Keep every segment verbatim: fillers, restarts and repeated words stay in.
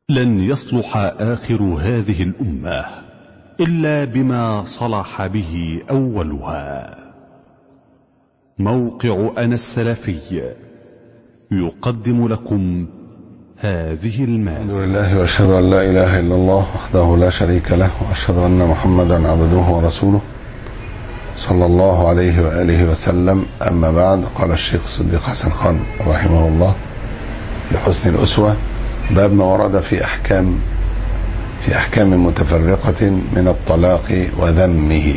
لن يصلح آخر هذه الأمة إلا بما صلح به أولها. موقع أنا السلفي يقدم لكم هذه المادة. الحمد لله وأشهد أن لا إله إلا الله وحده لا شريك له، وأشهد أن محمدا عبده ورسوله صلى الله عليه وآله وسلم. أما بعد، قال الشيخ الصديق حسن خان رحمه الله في حسن الأسوة: باب ما ورد في أحكام في أحكام متفرقة من الطلاق وذمه.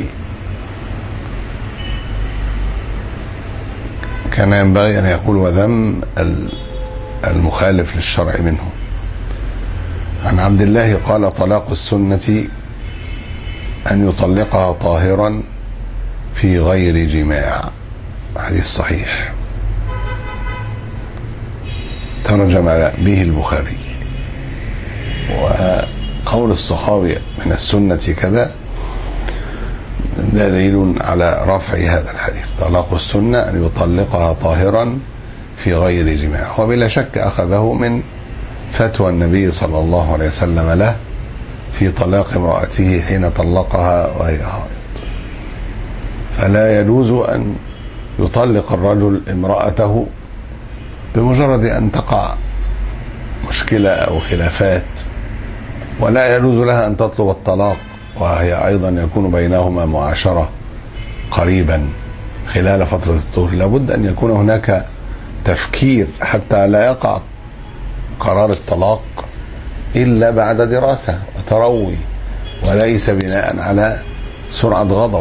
كان ينبغي أن يقول وذم المخالف للشرع منه. عن عبد الله قال: طلاق السنة أن يطلقها طاهرا في غير جماع. حديث صحيح ترجم به البخاري. وقول الصحابي من السنة كذا دليل على رفع هذا الحديث. طلاق السنة أن يطلقها طاهرا في غير جماع، وبلا شك أخذه من فتوى النبي صلى الله عليه وسلم له في طلاق امرأته حين طلقها وهي حائض. فلا يجوز أن يطلق الرجل امرأته بمجرد أن تقع مشكلة أو خلافات، ولا يجوز لها أن تطلب الطلاق وهي أيضا يكون بينهما معاشرة قريبا خلال فترة الطهر. لابد أن يكون هناك تفكير حتى لا يقع قرار الطلاق إلا بعد دراسة وتروي، وليس بناء على سرعة غضب.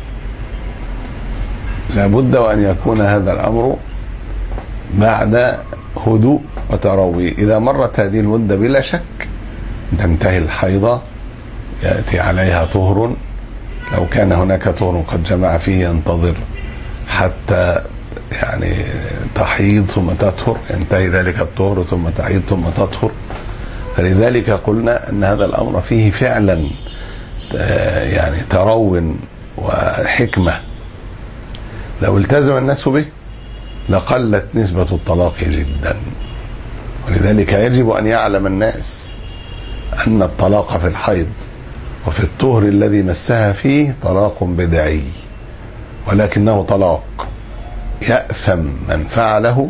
لابد وأن يكون هذا الأمر بعد هدوء وتروي. إذا مرت هذه المدة بلا شك تنتهي الحيضة، يأتي عليها طهر، لو كان هناك طهر قد جمع فيه ينتظر حتى يعني تحيض ثم تطهر، ينتهي ذلك الطهر ثم تحيض ثم تطهر. فلذلك قلنا أن هذا الأمر فيه فعلا يعني ترو وحكمة. لو التزم الناس به لقلت نسبة الطلاق جدا. ولذلك يجب أن يعلم الناس أن الطلاق في الحيض وفي الطهر الذي مسها فيه طلاق بدعي، ولكنه طلاق يأثم من فعله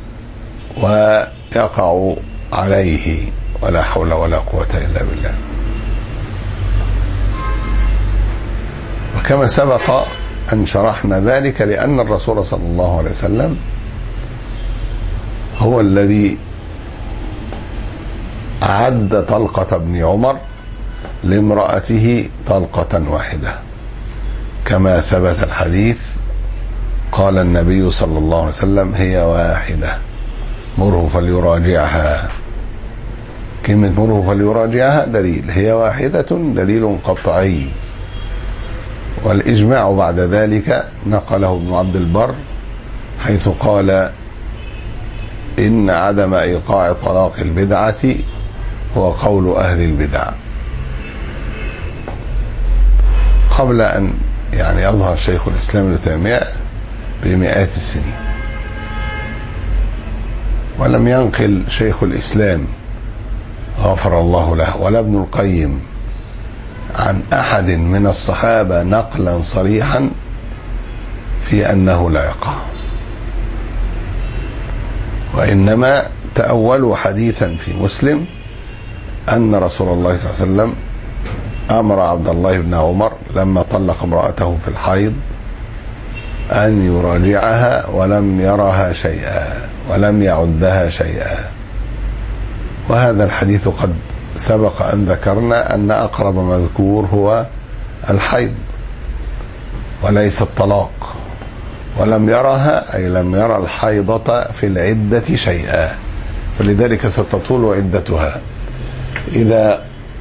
ويقع عليه، ولا حول ولا قوة إلا بالله. وكما سبق أن شرحنا ذلك لأن الرسول صلى الله عليه وسلم هو الذي أعد طلقة ابن عمر لامرأته طلقة واحدة، كما ثبت الحديث. قال النبي صلى الله عليه وسلم: هي واحدة مره فليراجعها. كلمة مره فليراجعها دليل، هي واحدة دليل قطعي. والإجماع بعد ذلك نقله ابن عبد البر حيث قال: إن عدم إيقاع طلاق البدعة هو قول أهل البدع. قبل أن يعني يظهر شيخ الإسلام ابن تيمية بمئات السنين، ولم ينقل شيخ الإسلام غفر الله له ولا ابن القيم عن أحد من الصحابة نقلا صريحا في أنه لا يقع، وإنما تأولوا حديثا في مسلم أن رسول الله صلى الله عليه وسلم أمر عبد الله بن عمر لما طلق امرأته في الحيض أن يراجعها ولم يرها شيئا ولم يعدها شيئا. وهذا الحديث قد سبق أن ذكرنا أن أقرب مذكور هو الحيض وليس الطلاق. ولم يرها أي لم يرى الحيضة في العدة شيئا، فلذلك ستطول عدتها. إذا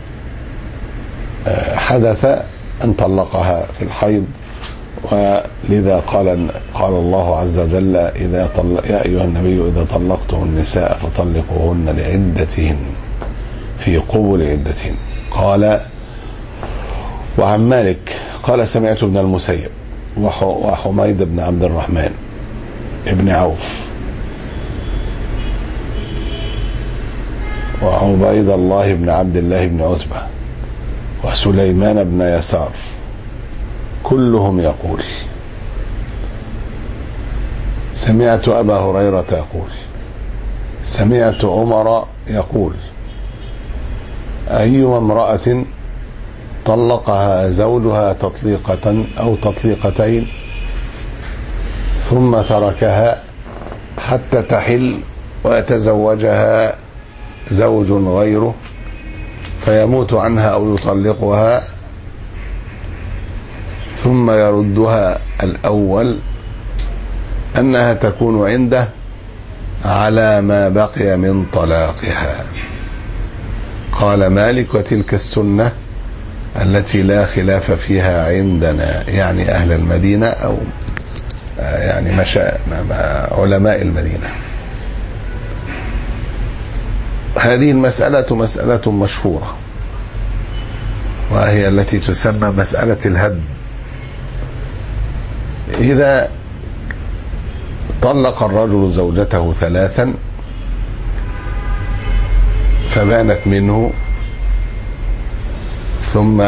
حدث أن طلقها في الحيض، ولذا قال قال الله عز وجل: إذا طلق يا أيها النبي إذا طلقتم النساء فطلقوهن لعدتهن في قبل عدتهن. قال: وعن مالك قال: سمعت ابن المسيب وحميد بن عبد الرحمن ابن عوف وعبيد الله بن عبد الله بن عتبة وسليمان بن يسار كلهم يقول سمعت أبا هريرة يقول سمعت عمر يقول أيما امرأة طلقها زوجها تطليقة أو تطليقتين ثم تركها حتى تحل ويتزوجها زوج غيره فيموت عنها أو يطلقها ثم يردها الأول أنها تكون عنده على ما بقي من طلاقها. قال مالك وتلك السنة التي لا خلاف فيها عندنا، يعني أهل المدينة أو يعني مشا علماء المدينة. هذه المسألة مسألة مشهورة وهي التي تسمى مسألة الهدم. إذا طلق الرجل زوجته ثلاثا فبانت منه ثم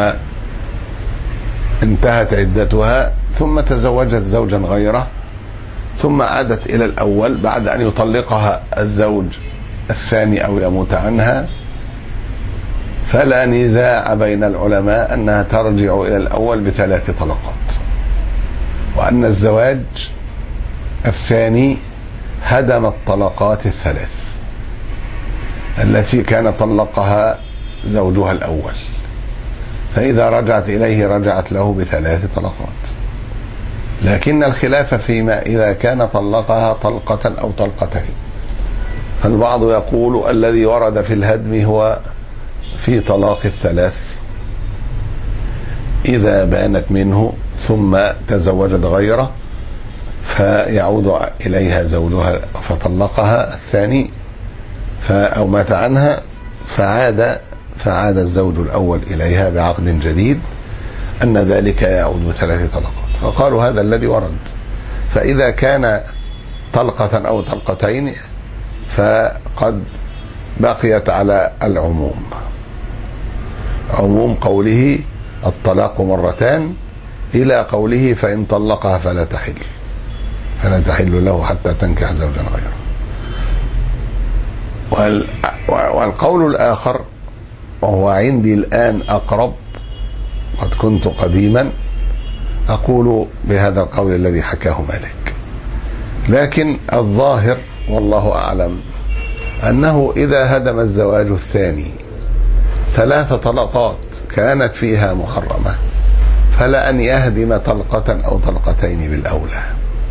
انتهت عدتها ثم تزوجت زوجا غيره ثم عادت إلى الأول بعد أن يطلقها الزوج الثاني أو يموت عنها، فلا نزاع بين العلماء أنها ترجع إلى الأول بثلاث طلقات، وأن الزواج الثاني هدم الطلقات الثلاث التي كان طلقها زوجها الأول، فإذا رجعت إليه رجعت له بثلاث طلقات. لكن الخلاف فيما إذا كان طلقها طلقة أو طلقتين، فالبعض يقول الذي ورد في الهدم هو في طلاق الثلاث إذا بانت منه ثم تزوجت غيره فيعود إليها زوجها فطلقها الثاني أو مات عنها فعاد فعاد الزوج الأول إليها بعقد جديد، أن ذلك يعود بثلاث طلقات. فقالوا هذا الذي ورد. فإذا كان طلقة أو طلقتين فقد بقيت على العموم، عموم قوله الطلاق مرتان إلى قوله فإن طلقها فلا تحل فلا تحل له حتى تنكح زوجا غيره. والقول الآخر وهو عندي الآن أقرب، قد كنت قديما أقول بهذا القول الذي حكاه مالك، لكن الظاهر والله أعلم أنه إذا هدم الزواج الثاني ثلاث طلقات كانت فيها محرمة فلا أن يهدم طلقة أو طلقتين بالأولى.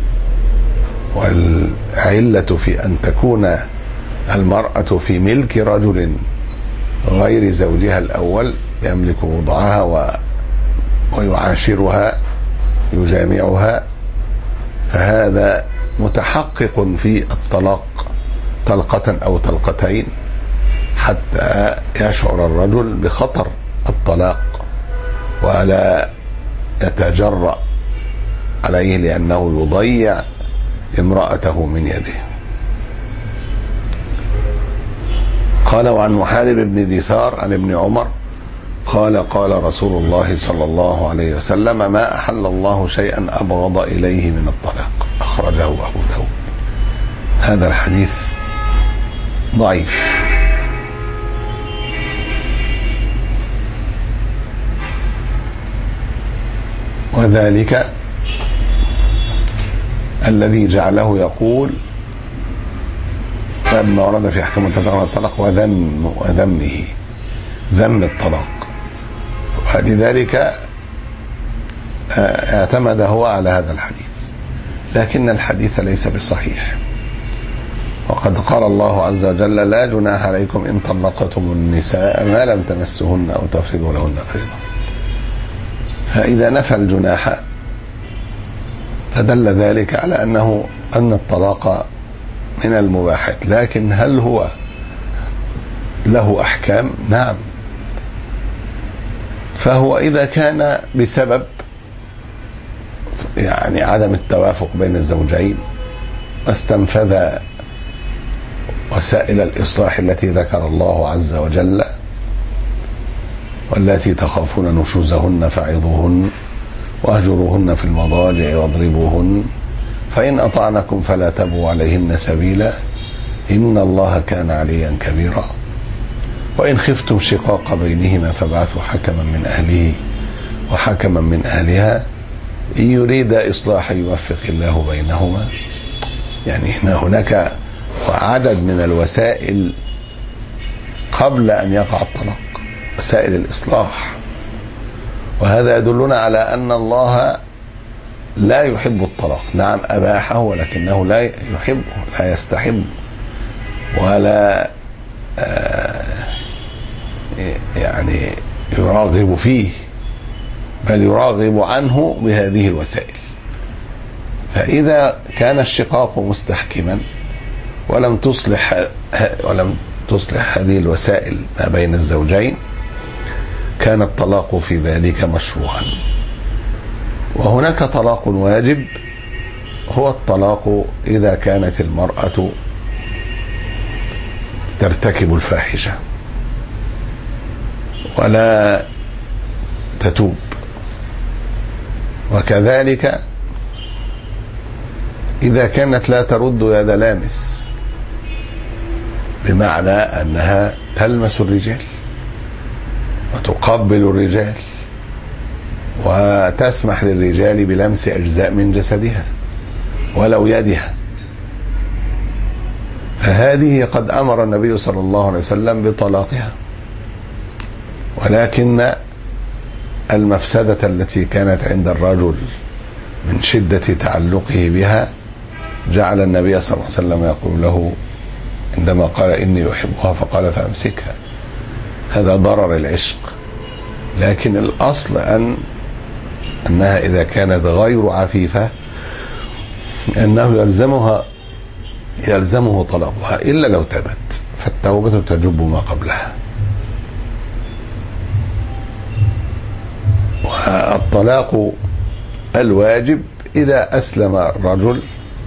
والعلة في أن تكون المرأة في ملك رجل غير زوجها الأول يملك وضعها و... ويعاشرها يجامعها، فهذا متحقق في الطلاق طلقة أو طلقتين حتى يشعر الرجل بخطر الطلاق ولا يتجرأ عليه لأنه يضيع امرأته من يده. قال وعن محارب بن دثار عن ابن عمر قال قال رسول الله صلى الله عليه وسلم ما أحل الله شيئا أبغض إليه من الطلاق، أخرجه أبو داود. هذا الحديث ضعيف، وذلك الذي جعله يقول لما ورد في أحكام الطلاق وذم وذمه ذم الطلاق، ولذلك اعتمد هو على هذا الحديث، لكن الحديث ليس بصحيح. وقد قال الله عز وجل لا جناح عليكم إن طلقتم النساء ما لم تمسهن أو تفرضوا لهن فريضة. فإذا نفى الجناح فدل ذلك على أنه أن الطلاق من المباحات، لكن هل هو له أحكام؟ نعم. فهو إذا كان بسبب يعني عدم التوافق بين الزوجين واستنفذ وسائل الإصلاح التي ذكر الله عز وجل: واللاتي تخافون نشوزهن فعظوهن واهجروهن في المضاجع واضربوهن فإن أطعنكم فلا تبغوا عليهن سبيلا إن الله كان عليا كبيرا وإن خفتم شقاق بينهما فابعثوا حكما من أهله وحكما من أهلها إن يريد إصلاحا يوفق الله بينهما. يعني هناك عدد من الوسائل قبل أن يقع الطلاق، وسائل الإصلاح، وهذا يدلنا على أن الله لا يحب الطلاق. نعم أباحه ولكنه لا يحبه، لا يستحب ولا يعني يراغب فيه، بل يراغب عنه بهذه الوسائل. فإذا كان الشقاق مستحكما ولم تصلح ولم تصلح هذه الوسائل ما بين الزوجين كان الطلاق في ذلك مشروعا. وهناك طلاق واجب، هو الطلاق إذا كانت المرأة ترتكب الفاحشة ولا تتوب، وكذلك إذا كانت لا ترد يد لامس، بمعنى أنها تلمس الرجال وتقبل الرجال وتسمح للرجال بلمس أجزاء من جسدها ولو يدها، فهذه قد أمر النبي صلى الله عليه وسلم بطلاقها. ولكن المفسدة التي كانت عند الرجل من شدة تعلقه بها جعل النبي صلى الله عليه وسلم يقول له عندما قال إني أحبها فقال فأمسكها. هذا ضرر العشق، لكن الأصل أن أنها إذا كانت غير عفيفة أنه يلزمها يلزمه طلاقها إلا لو تابت، فالتوبة تجب ما قبلها. والطلاق الواجب إذا أسلم الرجل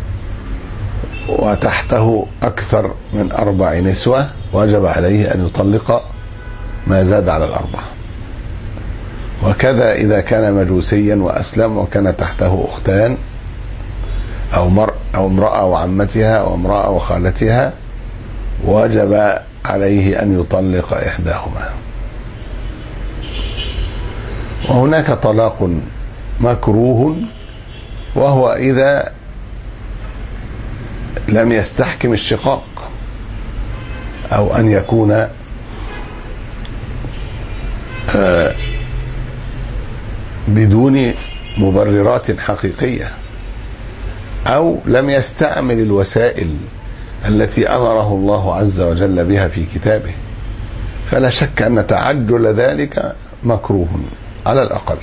وتحته أكثر من أربع نسوة وجب عليه أن يطلق ما زاد على الأربع. وكذا إذا كان مجوسيا وأسلم وكان تحته أختان أو مر أو امرأة وعمتها أو امرأة وخالتها وجب عليه أن يطلق إحداهما. وهناك طلاق مكروه، وهو إذا لم يستحكم الشقاق أو أن يكون بدون مبررات حقيقية، أو لم يستعمل الوسائل التي أمره الله عز وجل بها في كتابه، فلا شك أن تعجل ذلك مكروه على الأقل.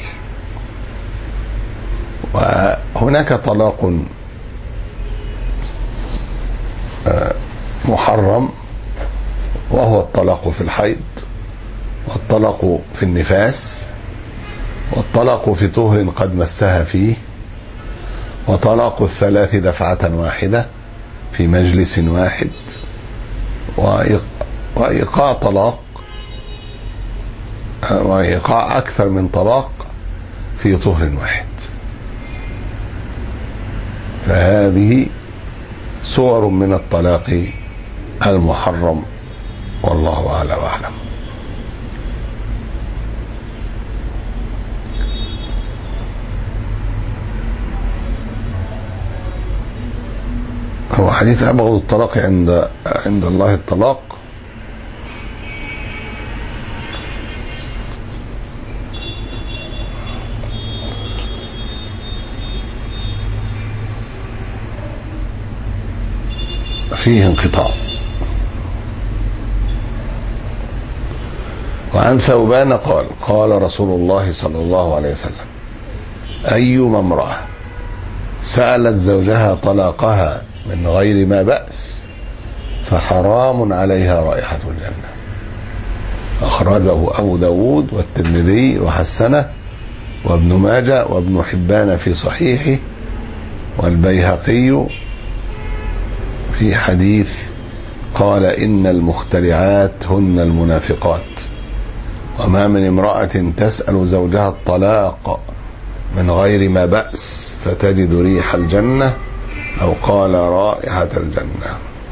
وهناك طلاق محرم، وهو الطلاق في الحيض، والطلاق في النفاس، والطلاق في طهر قد مسها فيه، وطلاق الثلاث دفعة واحدة في مجلس واحد، وإيقاع طلاق وإيقاع أكثر من طلاق في طهر واحد. فهذه صور من الطلاق المحرم، والله أعلى وأعلم. هو حديث أبغض الطلاق عند عند الله الطلاق، فيه انقطاع. وعن ثوبان قال قال رسول الله صلى الله عليه وسلم: أيما امرأة سألت زوجها طلاقها من غير ما بأس فحرام عليها رائحة الجنة. أخرجه أبو داود والترمذي وحسنه وابن ماجه وابن حبان في صحيحه والبيهقي في حديث قال إن المخترعات هن المنافقات، وما من امرأة تسأل زوجها الطلاق من غير ما بأس فتجد ريح الجنة أو قال رائحة الجنة.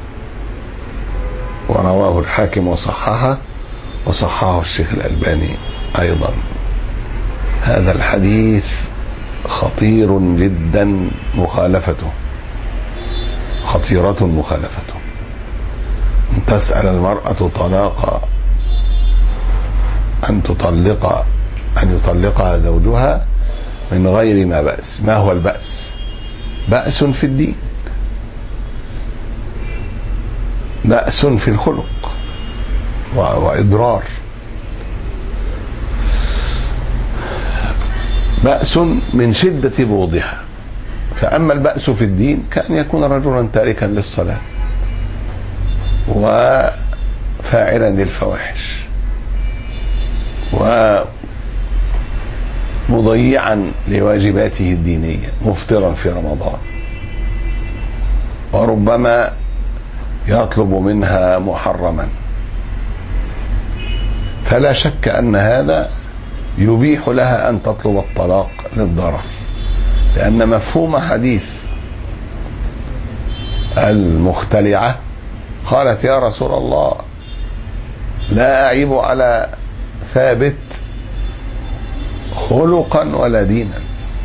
ورواه الحاكم وصححه وصححه الشيخ الألباني أيضا. هذا الحديث خطير جدا مخالفته، خطيرة مخالفته. أن تسأل المرأة طلاق أن تطلق أن يطلقها زوجها من غير ما بأس. ما هو البأس؟ بأس في الدين، بأس في الخلق وإضرار، بأس من شدة بغضها. فأما البأس في الدين كأن يكون رجلا تاركا للصلاة وفاعلا للفواحش ومضيعا لواجباته الدينية، مفطرا في رمضان، وربما يطلب منها محرما. فلا شك أن هذا يبيح لها أن تطلب الطلاق للضرر، لأن مفهوم حديث المختلعة قالت يا رسول الله لا أعيب على ثابت خلقا ولا دينا،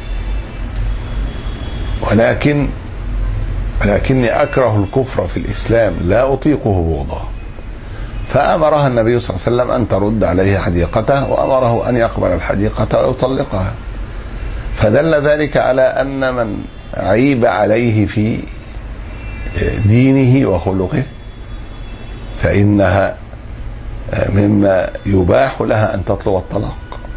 ولكن ولكني أكره الكفر في الإسلام لا أطيقه بغضا. فأمرها النبي صلى الله عليه وسلم أن ترد عليه حديقته، وأمره أن يقبل الحديقة ويطلقها. فدل ذلك على أن من عيب عليه في دينه وخلقه فإنها مما يباح لها أن تطلب الطلاق،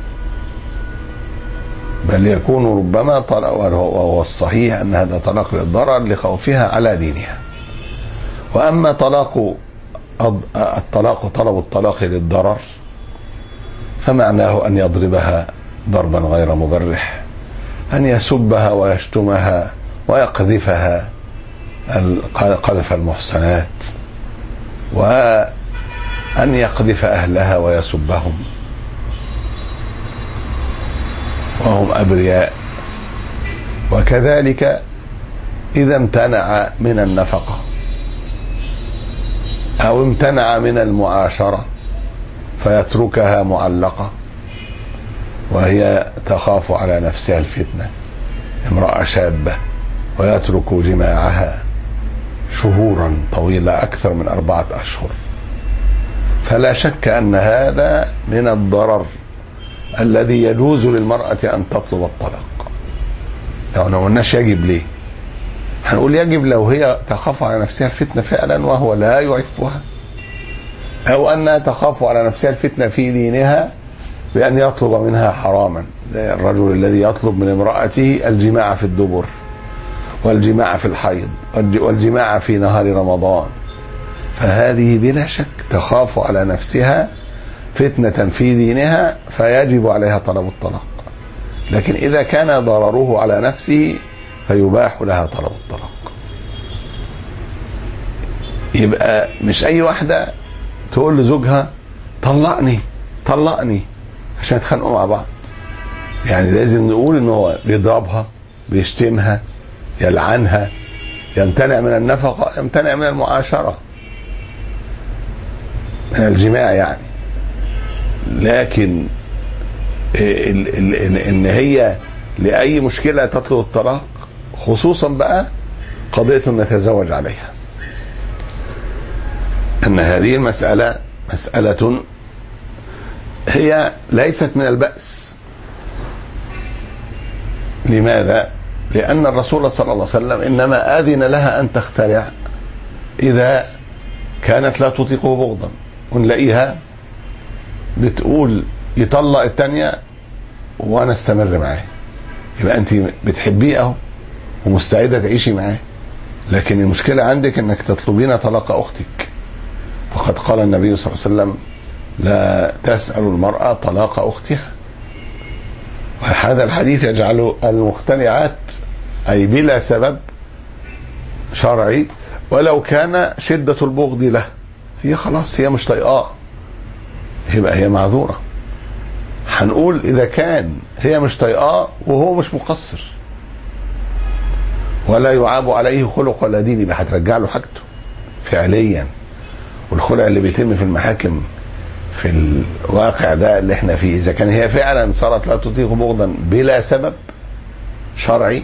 بل يكون ربما طلاق، وهو الصحيح أن هذا طلاق للضرر لخوفها على دينها. وأما طلاق الطلاق طلب الطلاق للضرر فمعناه أن يضربها ضربا غير مبرح، أن يسبها ويشتمها ويقذفها قذف المحصنات، وأن يقذف أهلها ويسبهم وهم أبرياء. وكذلك إذا امتنع من النفقة أو امتنع من المعاشرة فيتركها معلقة وهي تخاف على نفسها الفتنة، امرأة شابة، ويترك جماعها شهورا طويلة أكثر من أربعة أشهر، فلا شك أن هذا من الضرر الذي يجوز للمرأة أن تطلب الطلاق. يعني ما قلناش يجب ليه، هنقول يجب لو هي تخاف على نفسها الفتنة فعلا وهو لا يعفها، أو أنها تخاف على نفسها الفتنة في دينها بأن يطلب منها حراما، زي الرجل الذي يطلب من امرأته الجماع في الدبر والجماع في الحيض والجماع في نهار رمضان. فهذه بلا شك تخاف على نفسها فتنة في دينها فيجب عليها طلب الطلاق. لكن إذا كان ضرره على نفسه فيباح لها طلب الطلاق. يبقى مش أي واحدة تقول لزوجها طلقني طلقني عشان يتخانقوا مع بعض. يعني لازم نقول إنه هو بيضربها، بيشتمها، يلعنها، يمتنع من النفقة، يمتنع من المعاشرة، من الجماع يعني. لكن إن هي لأي مشكلة تطلب الطلاق، خصوصا بقى قضية نتزوج عليها، أن هذه المسألة مسألة هي ليست من البأس. لماذا؟ لأن الرسول صلى الله عليه وسلم إنما آذن لها أن تخترع إذا كانت لا تطيقه بغضا. ونلاقيها بتقول يطلق التانية وأنا استمر معاه، يبقى أنت بتحبيه أهو ومستعدة تعيشي معاه، لكن المشكلة عندك أنك تطلبين طلاق أختك. وقد قال النبي صلى الله عليه وسلم لا تسأل المرأة طلاق أختها. وهذا الحديث يجعل المختلعات أي بلا سبب شرعي ولو كان شدة البغض له هي خلاص هي مش طايقاه، يبقى هي معذورة. هنقول إذا كان هي مش طايقاه وهو مش مقصر ولا يعاب عليه خلق ولا دين، يبقى هترجع له حاجته فعليا. والخلع اللي بيتم في المحاكم في الواقع ده اللي احنا فيه، إذا كان هي فعلا صارت لا تطيق بغضا بلا سبب شرعي،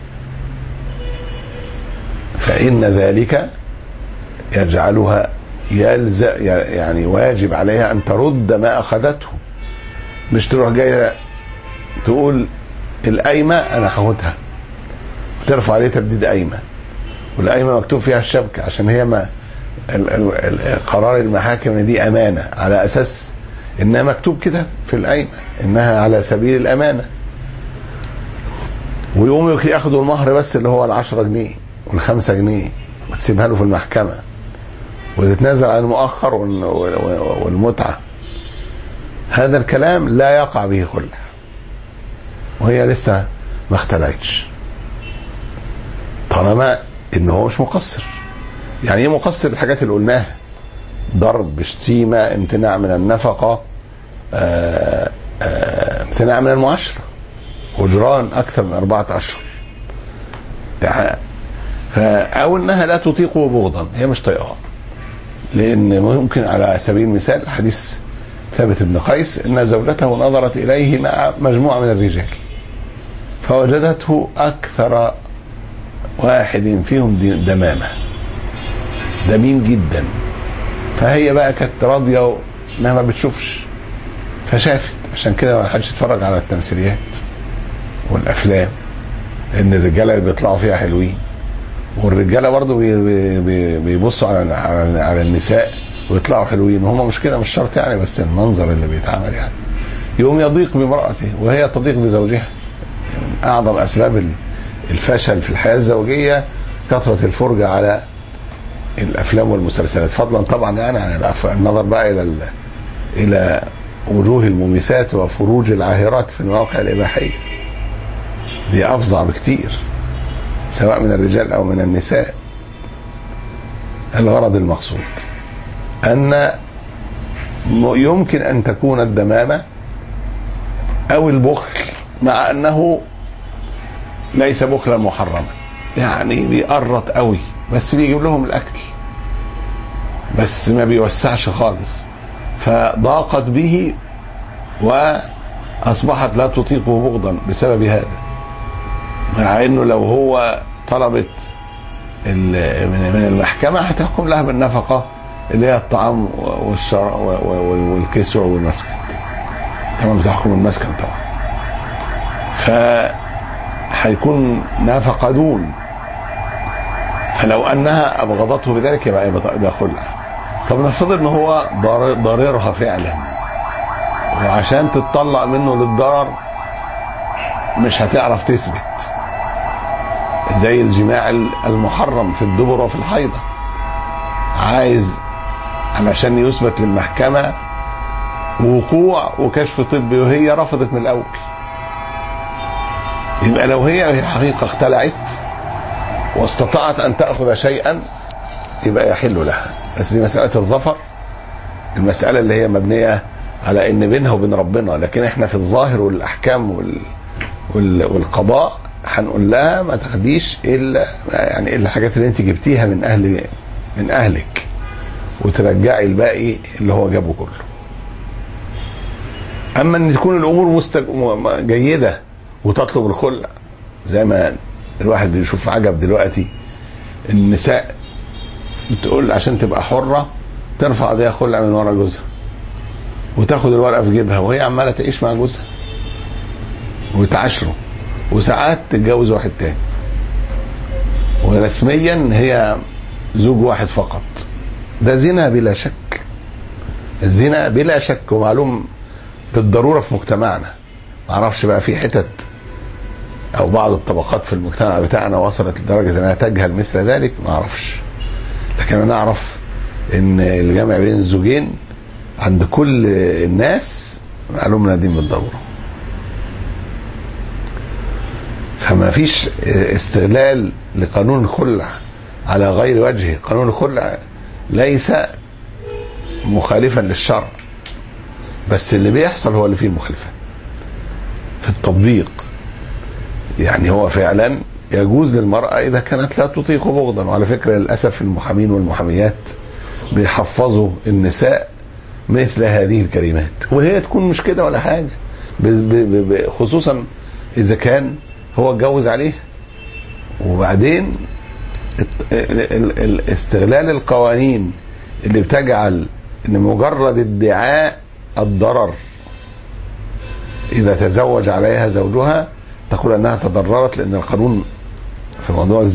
فإن ذلك يجعلها يلزم، يعني واجب عليها أن ترد ما أخذته، مش تروح جاية تقول القايمة أنا هاخدها وترفع عليه تبديد قايمة، والقايمة مكتوب فيها الشبكة عشان هي ما قرار المحاكم دي أمانة، على أساس إنها مكتوب كده في القايمة إنها على سبيل الأمانة، ويقوم ياخدوا المهر بس اللي هو العشرة جنيه والخمسة جنيه وتسيبها له في المحكمة وتتنازل عن المؤخر والمتعة. هذا الكلام لا يقع به خلع وهي لسه ما اختلعتش، طالما انه هو مش مقصر. يعني ايه مقصر؟ الحاجات اللي قلناها: ضرب، شتيمة، امتناع من النفقة، آآ آآ امتناع من المعاشرة، هجران اكثر من اربعة اشهر، او انها لا تطيقه بغضا، هي مش طايقاه. لان ممكن على سبيل المثال حديث ثابت بن قيس ان زوجته نظرت اليه مع مجموعة من الرجال فوجدته اكثر واحد فيهم دمامة، دميم جدا، فهي بقى كانت راضية انها ما بتشوفش، فشافت. عشان كده ما حدش يتفرج على التمثيليات والافلام، ان الرجاله اللي بيطلعوا فيها حلوين، والرجاله برضو بيبصوا على على النساء ويطلعوا حلوين، وهم مش كده، مش شرط يعني، بس المنظر اللي بيتعمل يعني يقوم يضيق بامرأته وهي تضيق بزوجها. من اعظم اسباب الفشل في الحياة الزوجية كثرة الفرجة على الافلام والمسلسلات، فضلا طبعا يعني عن النظر بقى الى الى وجوه المميسات وفروج العاهرات في المواقع الاباحية. دي افظع بكتير سواء من الرجال او من النساء. الغرض المقصود ان يمكن ان تكون الدمامة او البخل، مع انه ليس بخلا محرما، يعني بيقرط قوي بس بيجيب لهم الاكل بس ما بيوسعش خالص، فضاقت به واصبحت لا تطيقه بغضا بسبب هذا، مع انه لو هو طلبت من المحكمة هتحكم لها بالنفقة اللي هي الطعام والكسوة والمسكن، كما بتحكم المسكن طبعا، فهيكون نفقة دون. فلو انها ابغضته بذلك يبقى يبقى خلع. طب نفترض ان هو ضررها فعلا، وعشان تتطلق منه للضرر مش هتعرف تثبت، زي الجماع المحرم في الدبر وفي الحيضة، عايز علشان يثبت للمحكمة وقوع وكشف طبي وهي رفضت من الاول، يبقى لو هي في الحقيقة اختلعت واستطاعت ان تأخذ شيئا يبقى يحل لها. بس دي مسألة الظفر، المسألة اللي هي مبنية على ان بينها وبين ربنا، لكن احنا في الظاهر والاحكام وال... وال... والقضاء هنقول لها ما تاخديش الا يعني الا الحاجات اللي انت جبتيها من اهل من اهلك، وترجعي الباقي اللي هو جابه كله. اما ان تكون الامور مستج... جيدة وتطلب الخلع، زي ما الواحد بيشوف عجب دلوقتي، النساء بتقول عشان تبقى حرة ترفع قضية خلع من ورا جوزها وتاخد الورقة في جيبها وهي عمالة تعيش مع جوزها وتعاشره، وساعات تتجوز واحد تاني، ورسميا هي زوج واحد فقط. ده زنا بلا شك، الزنا بلا شك ومعلوم بالضرورة في مجتمعنا. معرفش بقى في حتت او بعض الطبقات في المجتمع بتاعنا وصلت لدرجة انها تجهل مثل ذلك، معرفش، لكن انا اعرف ان الجمع بين الزوجين عند كل الناس معلوم نديم بالضرورة. فما فيش استغلال لقانون الخلع على غير وجهه. قانون الخلع ليس مخالفا للشرع، بس اللي بيحصل هو اللي فيه المخالفة في التطبيق. يعني هو فعلا يجوز للمرأة إذا كانت لا تطيق بغضا. وعلى فكرة للأسف المحامين والمحاميات بيحفظوا النساء مثل هذه الكلمات، وهي تكون مش كده ولا حاجة، خصوصا إذا كان هو اتجوز عليه. وبعدين استغلال القوانين اللي بتجعل ان مجرد ادعاء الضرر اذا تزوج عليها زوجها تقول انها تضررت، لان القانون في موضوع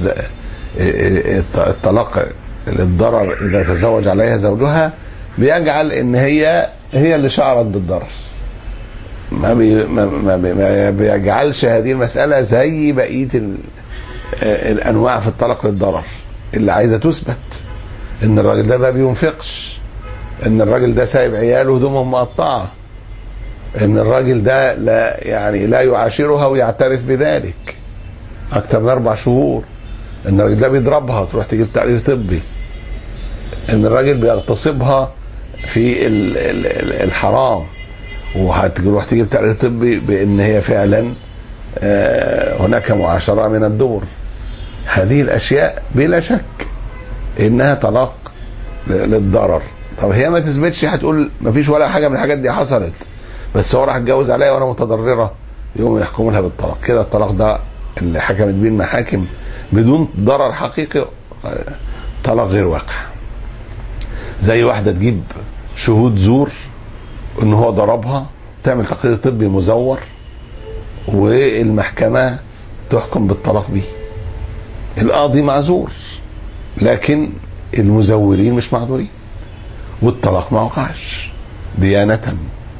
الطلاق للضرر اذا تزوج عليها زوجها بيجعل ان هي هي اللي شعرت بالضرر، ما, بي ما, بي ما بيجعلش هذه المسألة زي بقية الانواع في الطلاق للضرر اللي عايزة تثبت ان الراجل ده ما بينفقش، ان الراجل ده سايب عياله هدومهم مقطعة، ان الراجل ده لا يعني لا يعاشرها ويعترف بذلك اكتر من اربع شهور، ان الراجل ده بيضربها وتروح تجيب تقرير طبي، ان الراجل بيغتصبها في الحرام وهتروح تجيب تقرير طبي بان هي فعلا هناك معاشرة من الدور. هذه الاشياء بلا شك انها طلاق للضرر. طب هي ما تثبتش، هتقول ما فيش ولا حاجة من الحاجات دي حصلت، بس هو راح اتجوز عليا وانا متضررة، يوم يحكموا لها بالطلاق. كده الطلاق ده اللي حكمت بيه المحاكم بدون ضرر حقيقي طلاق غير واقع. زي واحدة تجيب شهود زور ان هو ضربها، تعمل تقرير طبي مزور والمحكمة تحكم بالطلاق به. القاضي معذور لكن المزورين مش معذورين، والطلاق ما وقعش ديانة.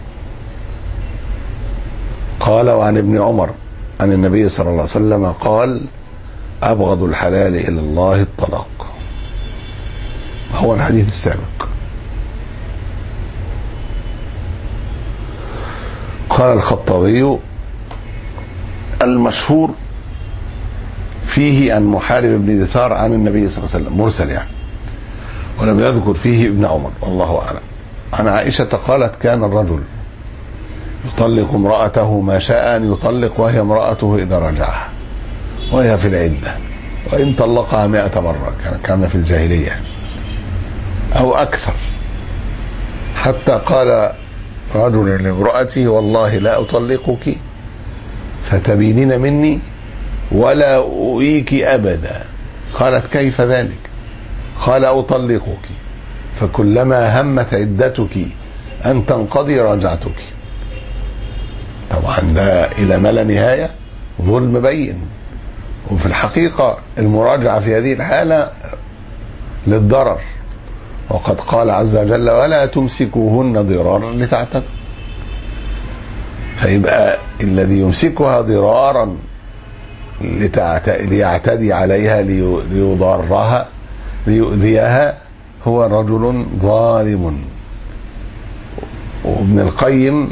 قال وعن ابن عمر عن النبي صلى الله عليه وسلم قال أبغض الحلال إلى الله الطلاق. هو الحديث السابق. قال الخطابي المشهور فيه عن محارب بن دثار عن النبي صلى الله عليه وسلم مرسل يعني، ولم يذكر فيه ابن عمر والله أعلم. عن عائشة قالت كان الرجل يطلق امرأته ما شاء أن يطلق وهي امرأته إذا رجعها وهي في العدة، وإن طلقها مئة مرة كان كان في الجاهلية أو أكثر، حتى قال رجل لامرأته والله لا أطلقك فتبينين مني ولا أؤيك أبدا. قالت كيف ذلك؟ قال أطلقك فكلما همت عدتك أن تنقضي رجعتك. طبعا ده إلى ما لا نهاية ظلم بين، وفي الحقيقة المراجعة في هذه الحالة للضرر، وقد قال عز وجل ولا تمسكوهن ضرارا لتعتدوا. فيبقى الذي يمسكها ضرارا ليعتدي عليها ليضرها ليؤذيها هو رجل ظالم. وابن القيم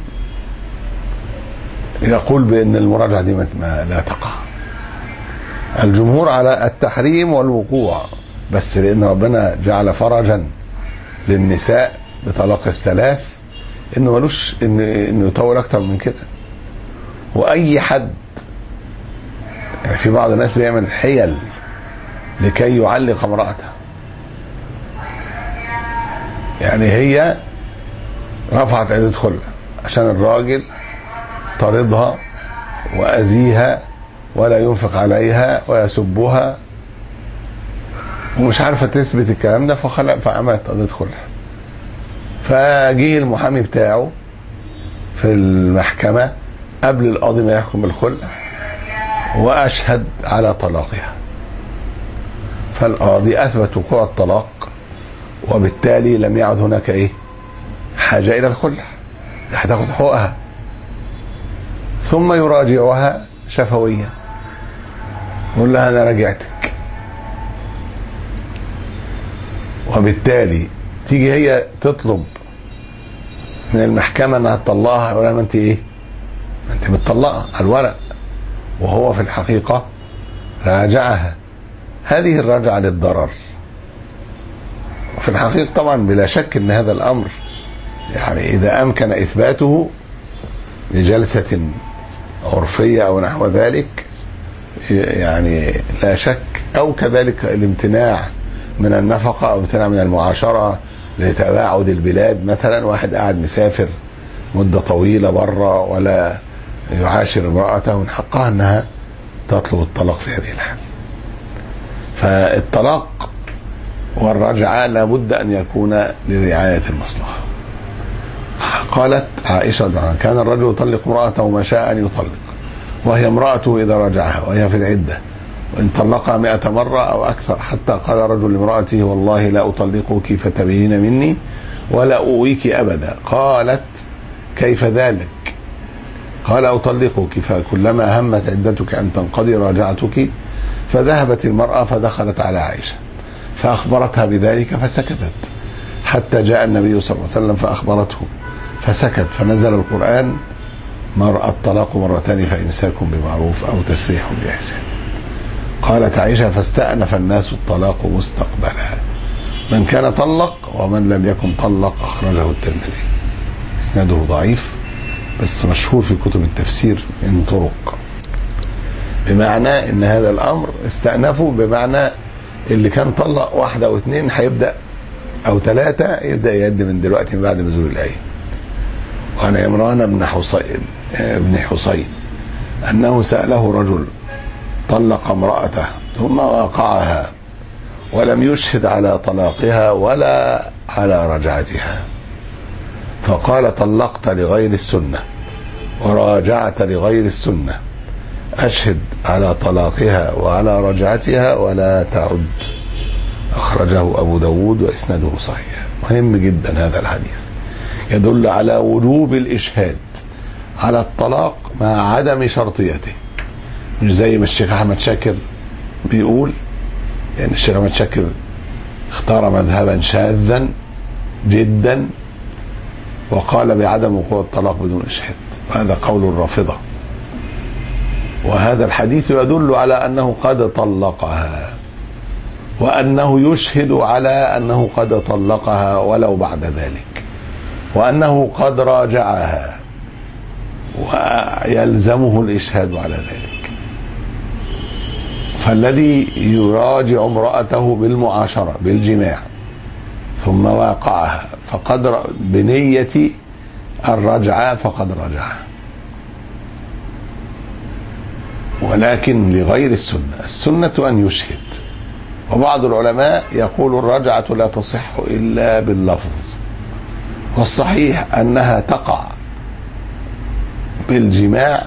يقول بأن المراجعة دي ما لا تقع. الجمهور على التحريم والوقوع، بس لأن ربنا جعل فرجا للنساء بطلاق الثلاث إنه ملوش إن إنه يطول أكتر من كده. وأي حد يعني في بعض الناس بيعمل حيل لكي يعلق امرأته، يعني هي رفعت عدة خلع عشان الراجل طردها وأذيها ولا ينفق عليها ويسبها ومش عارفة تثبت الكلام ده، فخلق فعملت قضية خلع. فجيه المحامي بتاعه في المحكمة قبل القاضي ما يحكم بالخلع وأشهد على طلاقها، فالقاضي أثبت وقوع الطلاق، وبالتالي لم يعد هناك إيه حاجة إلى الخلع، هتاخد حقوقها. ثم يراجعها شفويا يقول لها أنا راجعتك، وبالتالي تيجي هي تطلب من المحكمة أنها تطلقها، يقول لها ما أنت إيه أنت بتطلقها على الورق، وهو في الحقيقة راجعها. هذه الرجعة للضرر، في الحقيقة طبعا بلا شك ان هذا الامر يعني اذا امكن اثباته بجلسة عرفية او نحو ذلك يعني لا شك، او كذلك الامتناع من النفقة او امتناع من المعاشرة لتباعد البلاد، مثلا واحد قاعد مسافر مدة طويلة بره ولا يعاشر امرأته من حقها انها تطلب الطلاق في هذه الحال. فالطلاق والرجعة لابد ان يكون لرعاية المصلحة. قالت عائشة كان الرجل يطلق امرأته ما شاء ان يطلق وهي امرأته اذا رجعها وهي في العدة، وان طلقها مئة مرة او اكثر، حتى قال رجل لامرأته والله لا اطلقك فتبين مني ولا اويك ابدا. قالت كيف ذلك؟ قال اطلقك، فكلما همت عدتك ان تنقضي راجعتك. فذهبت المرأة فدخلت على عائشة فاخبرتها بذلك فسكتت، حتى جاء النبي صلى الله عليه وسلم فاخبرته فسكت، فنزل القرآن الطلاق مرتين فامساك بمعروف او تسريح باحسان. قالت عائشة فاستأنف الناس الطلاق مستقبلا، من كان طلق ومن لم يكن طلق. أخرجه الترمذي. اسناده ضعيف بس مشهور في كتب التفسير من طرق، بمعنى ان هذا الامر استأنفوا، بمعنى اللي كان طلق واحدة او اثنين هيبدأ او ثلاثة يبدأ يعد من دلوقتي من بعد نزول الآية. وعن عمران بن حصين ابن حصين انه سأله رجل طلق امرأته ثم واقعها ولم يشهد على طلاقها ولا على رجعتها، فقال طلقت لغير السنة وراجعت لغير السنة، أشهد على طلاقها وعلى رجعتها ولا تعد. أخرجه أبو داود وإسناده صحيح. مهم جدا هذا الحديث، يدل على وجوب الإشهاد على الطلاق مع عدم شرطيته، مش زي ما الشيخ أحمد شاكر بيقول، يعني الشيخ أحمد شاكر اختار مذهبا شاذا جدا وقال بعدم وقوع الطلاق بدون إشهاد، وهذا قول الرافضة. وهذا الحديث يدل على أنه قد طلقها، وأنه يشهد على أنه قد طلقها ولو بعد ذلك، وأنه قد راجعها ويلزمه الإشهاد على ذلك. فالذي يراجع امرأته بالمعاشرة بالجماع ثم واقعها فقد بنية الرجعة فقد رجعها، ولكن لغير السنة. السنة أن يشهد. وبعض العلماء يقول الرجعة لا تصح إلا باللفظ، والصحيح أنها تقع بالجماع،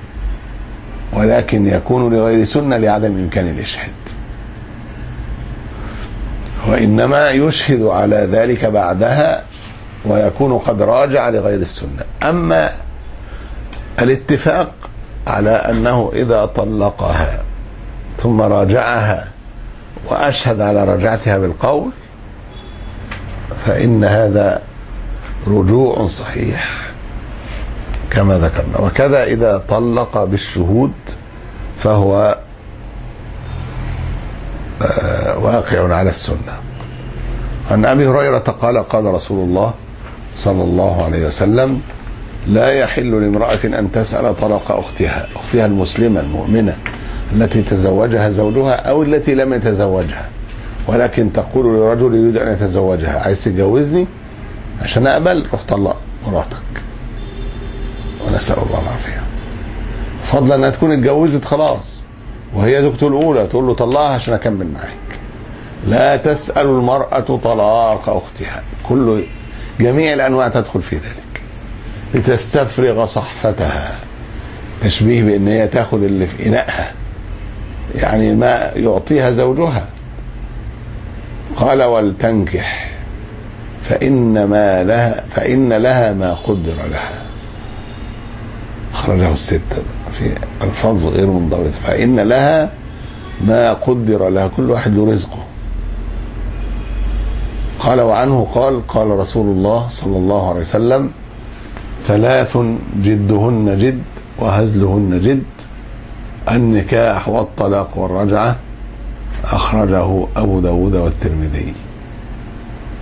ولكن يكون لغير سنة لعدم إمكان الإشهاد، وإنما يشهد على ذلك بعدها ويكون قد راجع لغير السنة. أما الاتفاق على أنه إذا طلقها ثم راجعها وأشهد على رجعتها بالقول فإن هذا رجوع صحيح كما ذكرنا. وكذا إذا طلق بالشهود فهو واقع على السنة. عن أبي هريرة قال قال رسول الله صلى الله عليه وسلم لا يحل لامرأة أن تسأل طلاق أختها أختها المسلمة المؤمنة التي تزوجها زوجها أو التي لم يتزوجها، ولكن تقول لرجل يريد أن يتزوجها عايز تتجوزني عشان أقبل، روح طلق مراتك، ونسأل الله العافية. فضلا أنها تكون اتجوزت خلاص وهي زوجته الأولى تقول له طلقها عشان أكمل معاك. لا تسأل المرأة طلاق أختها، كل جميع الأنواع تدخل في ذلك، لتستفرغ صحفتها، تشبيه بأن هي تأخذ اللي في إنائها، يعني ما يعطيها زوجها. قال ولتنكح فإن ما لها فإن لها ما قدر لها. أخرجه الستة في الفظ غير منضبط. فإن لها ما قدر لها، كل واحد له رزقه. قال وعنه قال قال رسول الله صلى الله عليه وسلم ثلاث جدهن جد وهزلهن جد، النكاح والطلاق والرجعة. أخرجه أبو داود والترمذي.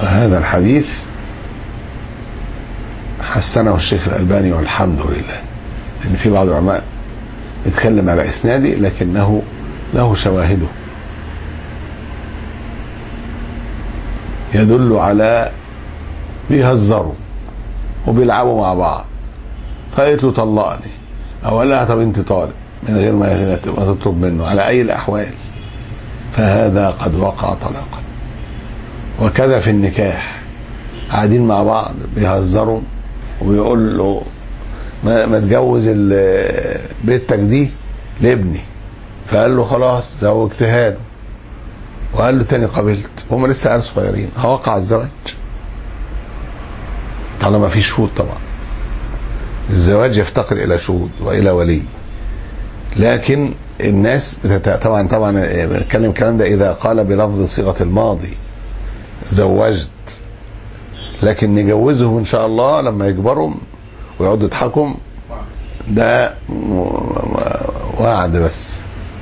وهذا الحديث حسنه الشيخ الألباني والحمد لله، لأن في بعض العلماء يتكلم على إسناده لكنه له شواهده يدل على بيهزروا وبيلعبوا مع بعض، فقالت له طلقني أو قال لها طب أنت طالق من غير ما تطلب منه على أي الأحوال، فهذا قد وقع طلاقا. وكذا في النكاح، قاعدين مع بعض بيهزروا وبيقول له ما, ما تجوز بنتك دي لابني، فقال له خلاص زوجتها له، وقال له تاني قبلت، وهم لسه عيال صغيرين، هوقع الزواج طالما في شهود. طبعا الزواج يفتقر الى شهود والى ولي، لكن الناس طبعا طبعا بنتكلم الكلام ده اذا قال بلفظ صيغه الماضي زوجت، لكن نجوزهم ان شاء الله لما يكبروا ويقعدوا يضحكوا، ده وعد بس،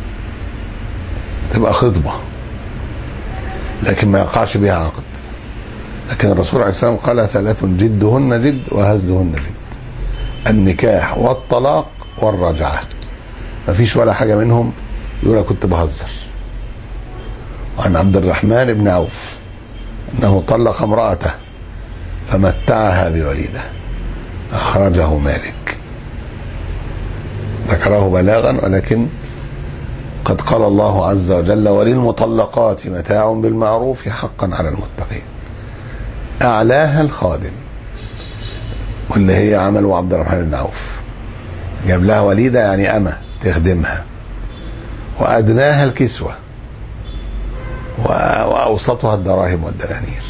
تبقى خطبه لكن ما يقعش بها عقد. لكن الرسول عليه السلام قال ثلاث جدهن جد وهزلهن جد: النكاح والطلاق والرجعه. ما فيش ولا حاجه منهم يقول كنت بهزر. وعن عبد الرحمن بن عوف انه طلق امراته فمتعها بوليده، اخرجه مالك، ذكره بلاغا، ولكن قد قال الله عز وجل: وللمطلقات متاع بالمعروف حقا على المتقين. اعلاها الخادم، واللي هي عمل عبد الرحمن بن عوف، جاب لها وليده يعني امه تخدمها، وادناها الكسوه، واوسطها الدراهم والدنانير.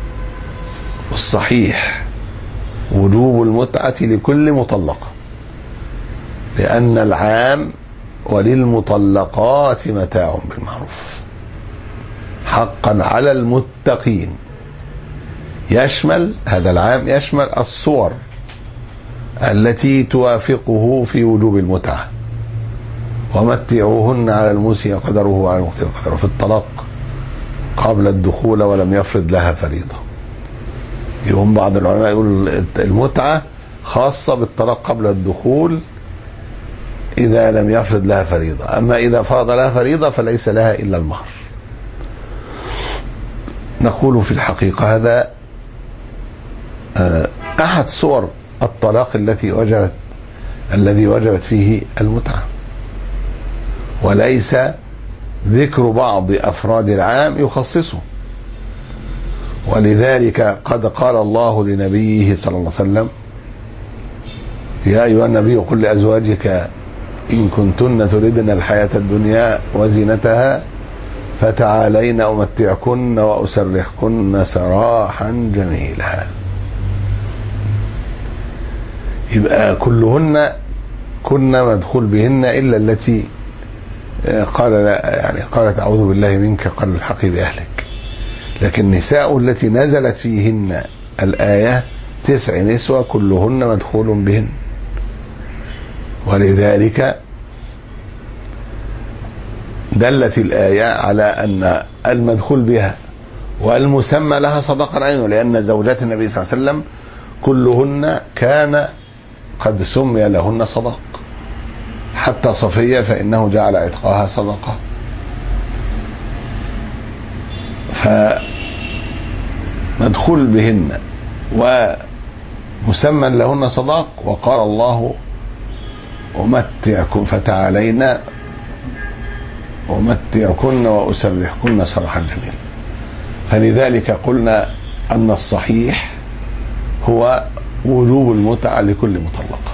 والصحيح وجوب المتعه لكل مطلقه، لان العام وللمطلقات متاع بالمعروف حقا على المتقين، يشمل هذا العام يشمل الصور التي توافقه في وجوب المتعة. ومتعوهن على الموسع قدره وعلى المقتر قدره في الطلاق قبل الدخول ولم يفرض لها فريضة. يوم بعض العلماء يقول المتعة خاصة بالطلاق قبل الدخول إذا لم يفرض لها فريضة، أما إذا فرض لها فريضة فليس لها إلا المهر. نقول في الحقيقة هذا أحد صور الطلاق التي وجبت الذي وجبت فيه المتعة، وليس ذكر بعض أفراد العام يخصصه. ولذلك قد قال الله لنبيه صلى الله عليه وسلم: يا أيها النبي قل لأزواجك إن كنتن تردن الحياة الدنيا وزينتها فتعالين أمتعكن وأسرحكن سراحا جميلا. يبقى كلهن كنا مدخول بهن إلا التي قال لا يعني قالت أعوذ بالله منك، قال الحقي بأهلك. لكن النساء التي نزلت فيهن الآية تسع نسوة كلهن مدخول بهن. ولذلك دلت الآية على أن المدخول بها والمسمى لها صدقا عينه، لأن زوجات النبي صلى الله عليه وسلم كلهن كان قد سمي لهن صدق، حتى صفية فإنه جعل عتقها صدقة. فمدخول بهن ومسمى لهن صداق. وقال الله: أمتعكم فتعالينا أمتعكن وأسرحكن سرحا جميلا. فلذلك قلنا أن الصحيح هو وجوب المتعة لكل مطلقة،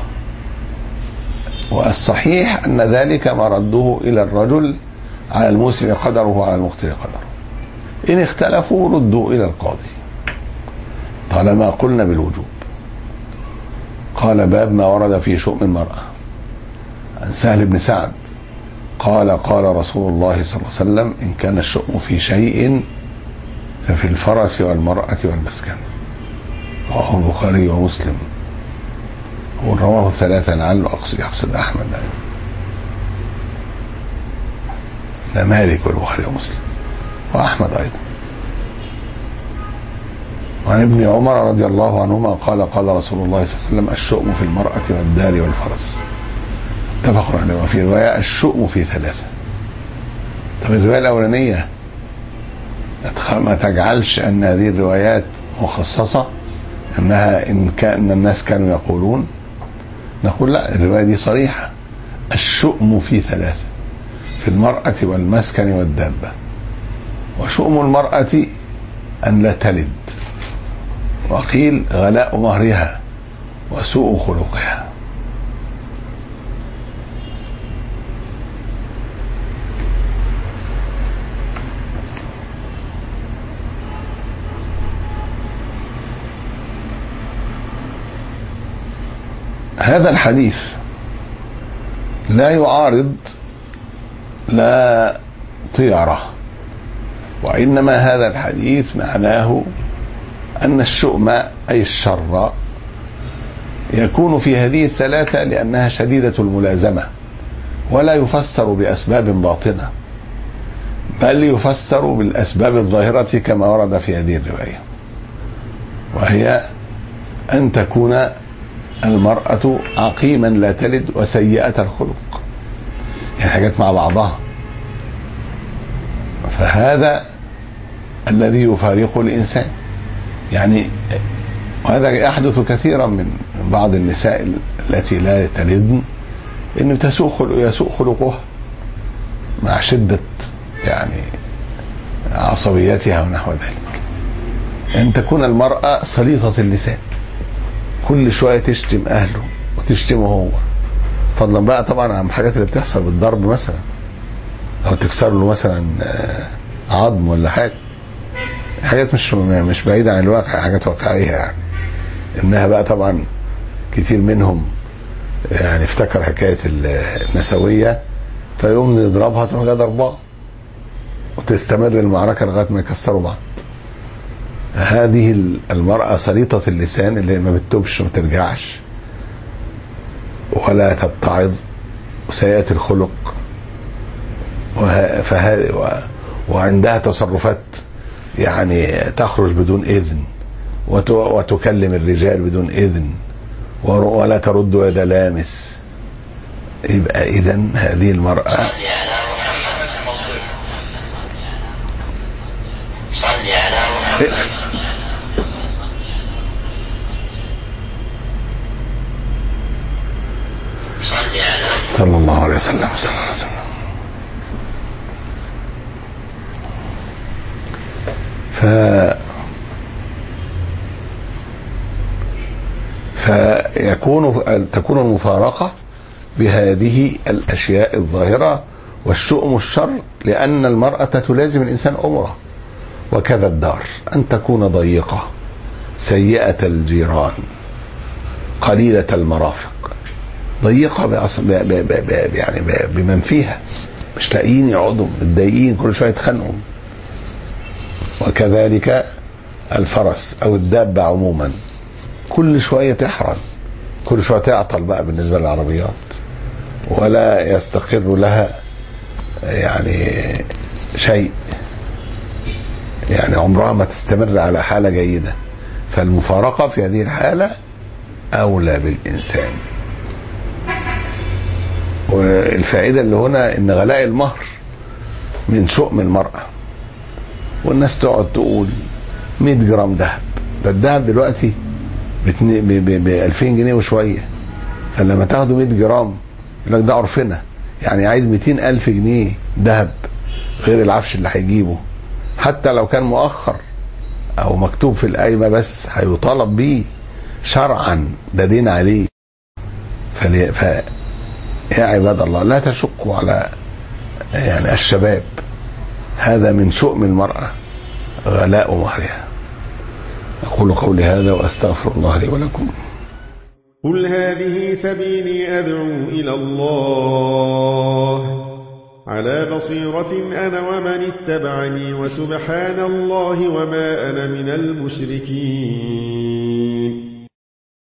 والصحيح أن ذلك مرده إلى الرجل على الموسع قدره وعلى المقتر قدره. إن اختلفوا ردوا إلى القاضي طالما قلنا بالوجوب. قال: باب ما ورد في شؤم المرأة. عن سهل بن سعد قال: قال رسول الله صلى الله عليه وسلم: إن كان الشؤم في شيء ففي الفرس والمرأة والمسكن. رواه البخاري ومسلم، ورواه ثلاثة لعله أقصد يقصد أحمد، لا مالك والبخاري ومسلم وأحمد أيضا. وعن ابن عمر رضي الله عنهما قال قال رسول الله صلى الله عليه وسلم الشؤم في المرأة والدار والفرس اتفق عليه. وفي رواية الشؤم في ثلاثة. طب الرواية الأولانية ما تجعلش أن هذه الروايات مخصصة أنها إن كان الناس كانوا يقولون، نقول لا، الرواية دي صريحة، الشؤم في ثلاثة، في المرأة والمسكن والدابة. وشؤم المرأة أن لا تلد، وقيل غلاء مهرها وسوء خلقها. هذا الحديث لا يعارض لا طيرة، وإنما هذا الحديث معناه أن الشؤم أي الشر يكون في هذه الثلاثة لأنها شديدة الملازمة، ولا يفسر بأسباب باطنة، بل يفسر بالأسباب الظاهرة كما ورد في هذه الرواية، وهي أن تكون المرأة عقيما لا تلد وسيئة الخلق، يعني حاجات مع بعضها. فهذا الذي يفارق الإنسان، يعني وهذا يحدث كثيرا من بعض النساء التي لا تلدن، إن يسوء خلقها مع شدة يعني عصبيتها ونحو ذلك. أن تكون المرأة سليطة اللسان، كل شوية تشتم أهله وتشتمه هو، فضلا بقى طبعا عن الحاجات اللي بتحصل بالضرب مثلا، أو تكسر له مثلا عظم ولا حاجة، حاجات مش مش بعيدة عن الواقع، حاجات واقعية يعني. إنها بقى طبعا كتير منهم يعني افتكر حكاية النسوية، فيقوم يضربها تروح جايه ضربها، وتستمر المعركة لغاية ما يكسروا بعض. هذه المرأة سليطة اللسان اللي ما بتتوبش وما ترجعش ولا تتعظ، وسيئة الخلق، وعندها تصرفات يعني تخرج بدون إذن، وتكلم الرجال بدون إذن، ولا ترد يد لامس. يبقى إذن هذه المرأة صلي على محمد صلى الله عليه وسلم صلى الله عليه وسلم. ف فيكون تكون المفارقة بهذه الأشياء الظاهرة، والشؤم الشر لأن المرأة تلازم الإنسان أمره، وكذا الدار أن تكون ضيقة سيئة الجيران قليلة المرافق. ضيقة ب يعني بمن فيها، مش لاقيين يقعدوا، متضايقين، كل شوية يتخانقوا. وكذلك الفرس أو الدابة عموما، كل شوية تحرن، كل شوية تعطل بقى بالنسبة للعربيات، ولا يستقر لها يعني شيء، يعني عمرها ما تستمر على حالة جيدة. فالمفارقة في هذه الحالة أولى بالإنسان. والفائدة اللي هنا إن غلاء المهر من شؤم المرأة. والناس تقعد تقول مية جرام ذهب، ده الذهب دلوقتي ب ألفين جنيه وشوية، فلما تاخدوا مية جرام يقول لك ده عرفنا، يعني عايز مئتين ألف جنيه ذهب غير العفش اللي هيجيبه، حتى لو كان مؤخر أو مكتوب في القايمة بس هيطالب بيه شرعا، ده دين عليه. فلي ف يا عباد الله لا تشقوا على يعني الشباب، هذا من شؤم المرأة غلاء مهرها. أقول قولي هذا وأستغفر الله لي ولكم. قل هذه سبيلي أدعو إلى الله على بصيرة أنا ومن اتبعني، وسبحان الله وما أنا من المشركين.